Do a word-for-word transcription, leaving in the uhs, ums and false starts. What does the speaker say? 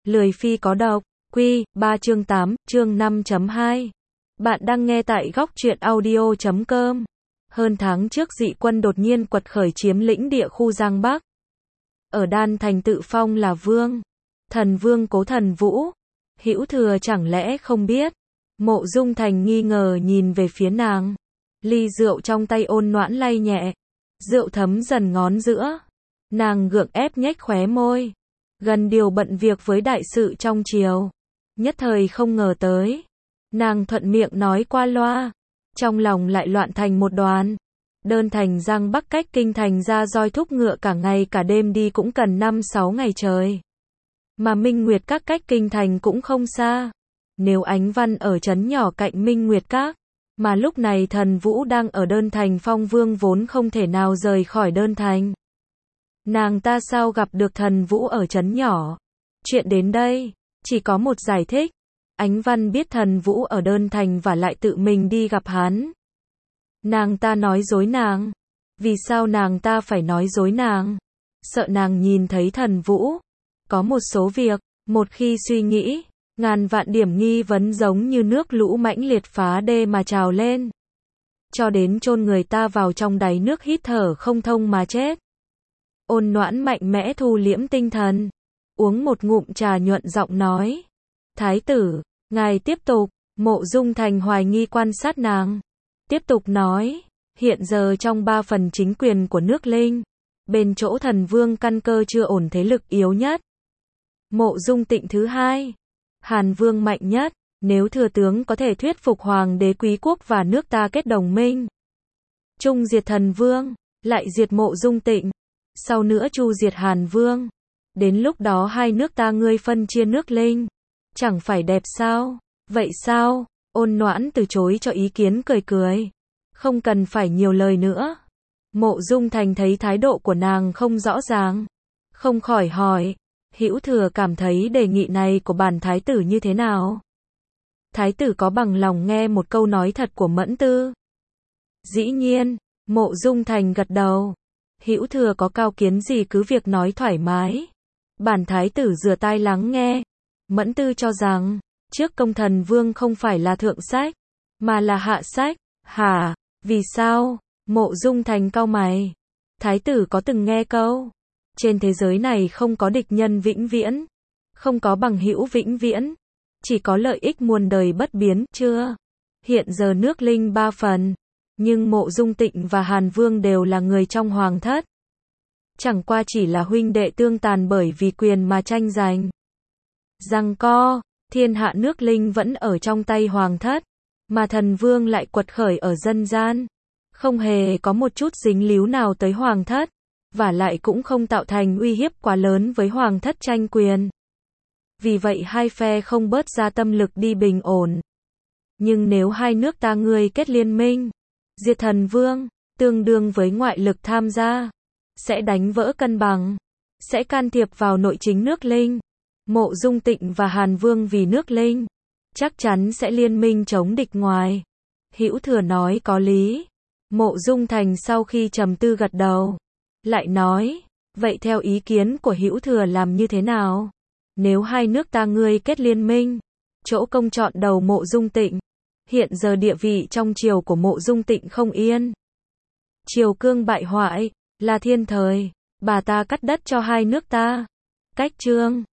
Lười phi có độc, Quy, ba chương tám, chương năm chấm hai. Bạn đang nghe tại góc truyện audio chấm com. Hơn tháng trước dị quân đột nhiên quật khởi chiếm lĩnh địa khu Giang Bắc. Ở Đan Thành tự phong là vương. Thần vương Cố Thần Vũ. Hữu Thừa chẳng lẽ không biết. Mộ Dung Thành nghi ngờ nhìn về phía nàng. Ly rượu trong tay ôn noãn lay nhẹ. Rượu thấm dần ngón giữa. Nàng gượng ép nhếch khóe môi. Gần điều bận việc với đại sự trong triều. Nhất thời không ngờ tới. Nàng thuận miệng nói qua loa. Trong lòng lại loạn thành một đoàn. Đơn thành Giang Bắc cách kinh thành ra roi thúc ngựa cả ngày cả đêm đi cũng cần năm sáu ngày trời. Mà Minh Nguyệt Các cách kinh thành cũng không xa. Nếu Ánh Văn ở trấn nhỏ cạnh Minh Nguyệt Các, mà lúc này Thần Vũ đang ở Đơn Thành Phong Vương vốn không thể nào rời khỏi Đơn Thành. Nàng ta sao gặp được Thần Vũ ở trấn nhỏ? Chuyện đến đây, chỉ có một giải thích. Ánh Văn biết Thần Vũ ở Đơn Thành và lại tự mình đi gặp hắn. Nàng ta nói dối nàng. Vì sao nàng ta phải nói dối nàng? Sợ nàng nhìn thấy Thần Vũ. Có một số việc, một khi suy nghĩ, ngàn vạn điểm nghi vấn giống như nước lũ mãnh liệt phá đê mà trào lên. Cho đến chôn người ta vào trong đáy nước hít thở không thông mà chết. Ôn noãn mạnh mẽ thu liễm tinh thần. Uống một ngụm trà nhuận giọng nói. Thái tử, ngài tiếp tục. Mộ Dung Thành hoài nghi quan sát nàng. Tiếp tục nói. Hiện giờ trong ba phần chính quyền của nước Linh. Bên chỗ Thần Vương căn cơ chưa ổn thế lực yếu nhất. Mộ Dung Tịnh thứ hai. Hàn Vương mạnh nhất. Nếu thừa tướng có thể thuyết phục Hoàng đế Quý quốc và nước ta kết đồng minh. Chung diệt Thần Vương. Lại diệt Mộ Dung Tịnh. Sau nữa chu diệt Hàn Vương. Đến lúc đó hai nước ta ngươi phân chia nước Linh. Chẳng phải đẹp sao? Vậy sao? Ôn noãn từ chối cho ý kiến cười cười. Không cần phải nhiều lời nữa. Mộ Dung Thành thấy thái độ của nàng không rõ ràng. Không khỏi hỏi. Hữu Thừa cảm thấy đề nghị này của bản thái tử như thế nào? Thái tử có bằng lòng nghe một câu nói thật của Mẫn Tư? Dĩ nhiên. Mộ Dung Thành gật đầu. Hữu Thừa có cao kiến gì cứ việc nói thoải mái. Bản thái tử rửa tai lắng nghe. Mẫn Tư cho rằng, trước công Thần Vương không phải là thượng sách, mà là hạ sách. Hả? Vì sao? Mộ Dung Thành cau mày. Thái tử có từng nghe câu, trên thế giới này không có địch nhân vĩnh viễn, không có bằng hữu vĩnh viễn, chỉ có lợi ích muôn đời bất biến, chưa? Hiện giờ nước Linh ba phần, nhưng Mộ Dung Tịnh và Hàn Vương đều là người trong hoàng thất. Chẳng qua chỉ là huynh đệ tương tàn bởi vì quyền mà tranh giành. Giằng co, thiên hạ nước Linh vẫn ở trong tay hoàng thất, mà Thần Vương lại quật khởi ở dân gian. Không hề có một chút dính líu nào tới hoàng thất, và lại cũng không tạo thành uy hiếp quá lớn với hoàng thất tranh quyền. Vì vậy hai phe không bớt ra tâm lực đi bình ổn. Nhưng nếu hai nước ta ngươi kết liên minh, diệt Thần Vương, tương đương với ngoại lực tham gia, sẽ đánh vỡ cân bằng, sẽ can thiệp vào nội chính nước Linh. Mộ Dung Tịnh và Hàn Vương vì nước Linh, chắc chắn sẽ liên minh chống địch ngoài. Hữu Thừa nói có lý. Mộ Dung Thành sau khi trầm tư gật đầu, lại nói, vậy theo ý kiến của Hữu Thừa làm như thế nào? Nếu hai nước ta ngươi kết liên minh, chỗ công chọn đầu Mộ Dung Tịnh. Hiện giờ địa vị trong triều của Mộ Dung Tịnh không yên. Triều cương bại hoại, là thiên thời, bà ta cắt đất cho hai nước ta. Cách trương,